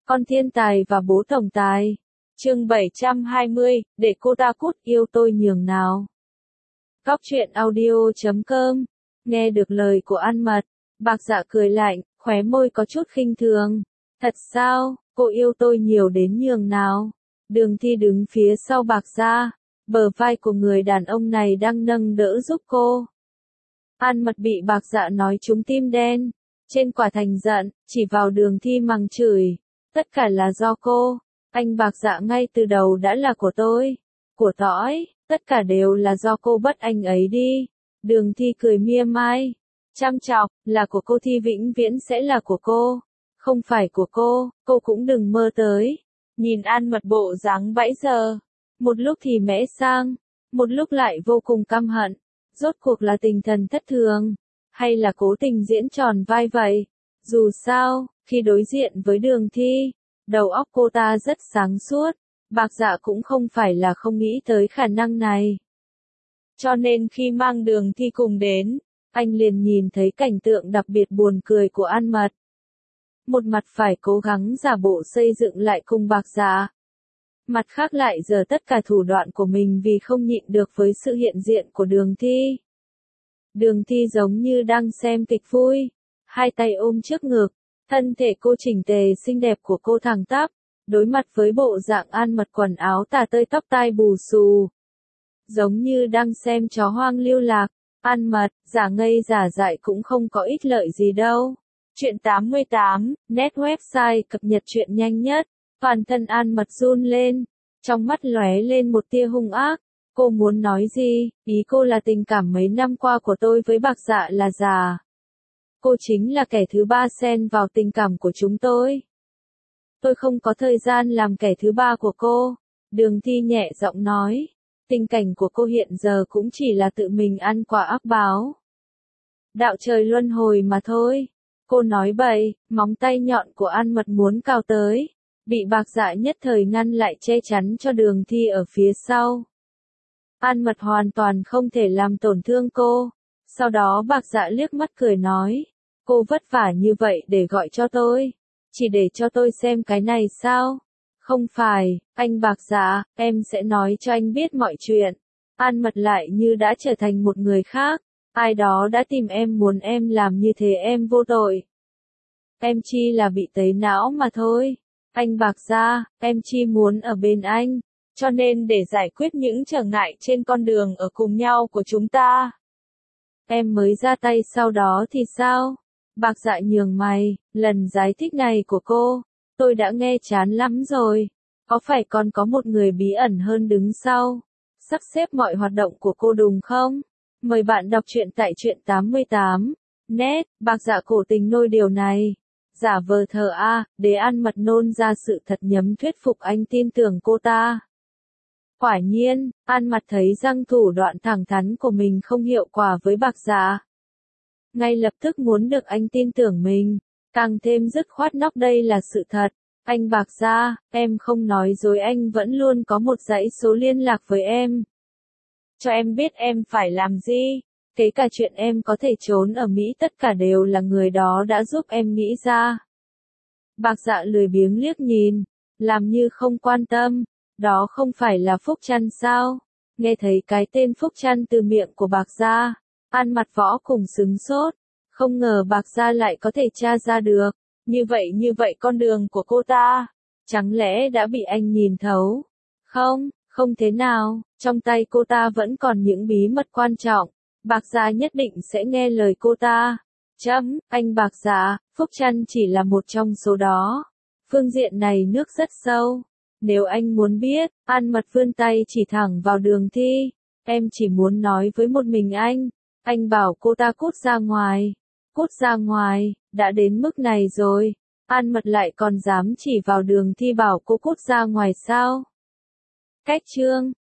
Con thiên tài và bố tổng tài. Chương 720, để cô ta cút, yêu tôi nhường nào. Góc truyện audio.com. Nghe được lời của An Mật, Bạc Dạ cười lạnh, khóe môi có chút khinh thường. Thật sao, cô yêu tôi nhiều đến nhường nào? Đường Thi đứng phía sau Bạc Dạ, bờ vai của người đàn ông này đang nâng đỡ giúp cô. An Mật bị Bạc Dạ nói trúng tim đen, trên quả thành giận, chỉ vào Đường Thi mắng chửi. Tất cả là do cô, anh Bạc Dạ ngay từ đầu đã là của tôi, của tỏi, tất cả đều là do cô bắt anh ấy đi. Đường Thi cười mỉa mai, chăm chọc, là của cô thì vĩnh viễn sẽ là của cô, không phải của cô cũng đừng mơ tới. Nhìn An Mật bộ dáng bãi giờ, một lúc thì mẽ sang, một lúc lại vô cùng căm hận, rốt cuộc là tinh thần thất thường, hay là cố tình diễn tròn vai vậy? Dù sao, khi đối diện với Đường Thi, đầu óc cô ta rất sáng suốt, Bạc Dạ cũng không phải là không nghĩ tới khả năng này. Cho nên khi mang Đường Thi cùng đến, anh liền nhìn thấy cảnh tượng đặc biệt buồn cười của An Mật. Một mặt phải cố gắng giả bộ xây dựng lại cùng Bạc Dạ, mặt khác lại giở tất cả thủ đoạn của mình vì không nhịn được với sự hiện diện của Đường Thi. Đường Thi giống như đang xem kịch vui, hai tay ôm trước ngực, thân thể cô chỉnh tề xinh đẹp của cô thẳng tắp, đối mặt với bộ dạng An Mật quần áo tả tơi tóc tai bù xù. Giống như đang xem chó hoang lưu lạc, An Mật, giả ngây giả dại cũng không có ích lợi gì đâu. Chuyện 88, net website cập nhật chuyện nhanh nhất, toàn thân An Mật run lên, trong mắt lóe lên một tia hung ác. Cô muốn nói gì? Ý cô là tình cảm mấy năm qua của tôi với Bạc Dạ là giả. Cô chính là kẻ thứ ba xen vào tình cảm của chúng tôi. Tôi không có thời gian làm kẻ thứ ba của cô. Đường Thi nhẹ giọng nói. Tình cảnh của cô hiện giờ cũng chỉ là tự mình ăn quả ác báo. Đạo trời luân hồi mà thôi. Cô nói bậy, móng tay nhọn của An Mật muốn cào tới. Bị Bạc Dạ nhất thời ngăn lại che chắn cho Đường Thi ở phía sau. An Mật hoàn toàn không thể làm tổn thương cô. Sau đó Bạc Dạ liếc mắt cười nói. Cô vất vả như vậy để gọi cho tôi. Chỉ để cho tôi xem cái này sao? Không phải, anh Bạc Dạ, em sẽ nói cho anh biết mọi chuyện. An Mật lại như đã trở thành một người khác. Ai đó đã tìm em muốn em làm như thế em vô tội. Em chỉ là bị tấy não mà thôi. Anh Bạc Dạ, em chỉ muốn ở bên anh. Cho nên để giải quyết những trở ngại trên con đường ở cùng nhau của chúng ta, em mới ra tay, sau đó thì sao? Bạc Dạ nhướng mày, lần giải thích này của cô, tôi đã nghe chán lắm rồi. Có phải còn có một người bí ẩn hơn đứng sau, sắp xếp mọi hoạt động của cô đúng không? Mời bạn đọc truyện tại truyện 88. Net, Bạc Dạ cổ tình nôi điều này. Giả vờ thờ để An Mật nôn ra sự thật nhằm thuyết phục anh tin tưởng cô ta. Quả nhiên, An Mật thấy rằng thủ đoạn thẳng thắn của mình không hiệu quả với Bạc Dạ. Ngay lập tức muốn được anh tin tưởng mình, càng thêm dứt khoát nóc đây là sự thật. Anh Bạc Dạ, em không nói dối, anh vẫn luôn có một dãy số liên lạc với em. Cho em biết em phải làm gì, kể cả chuyện em có thể trốn ở Mỹ, tất cả đều là người đó đã giúp em nghĩ ra. Bạc Dạ lười biếng liếc nhìn, làm như không quan tâm. Đó không phải là Phúc Trăn sao? Nghe thấy cái tên Phúc Trăn từ miệng của Bạc Dạ, An Mặt Võ cùng sững sốt. Không ngờ Bạc Dạ lại có thể tra ra được. Như vậy con đường của cô ta, chẳng lẽ đã bị anh nhìn thấu? Không thế nào, trong tay cô ta vẫn còn những bí mật quan trọng. Bạc Dạ nhất định sẽ nghe lời cô ta. Anh Bạc Dạ, Phúc Trăn chỉ là một trong số đó. Phương diện này nước rất sâu. Nếu anh muốn biết, An Mật vươn tay chỉ thẳng vào Đường Thi. Em chỉ muốn nói với một mình anh bảo cô ta cút ra ngoài. Cút ra ngoài, đã đến mức này rồi. An Mật lại còn dám chỉ vào Đường Thi bảo cô cút ra ngoài sao? Cách chương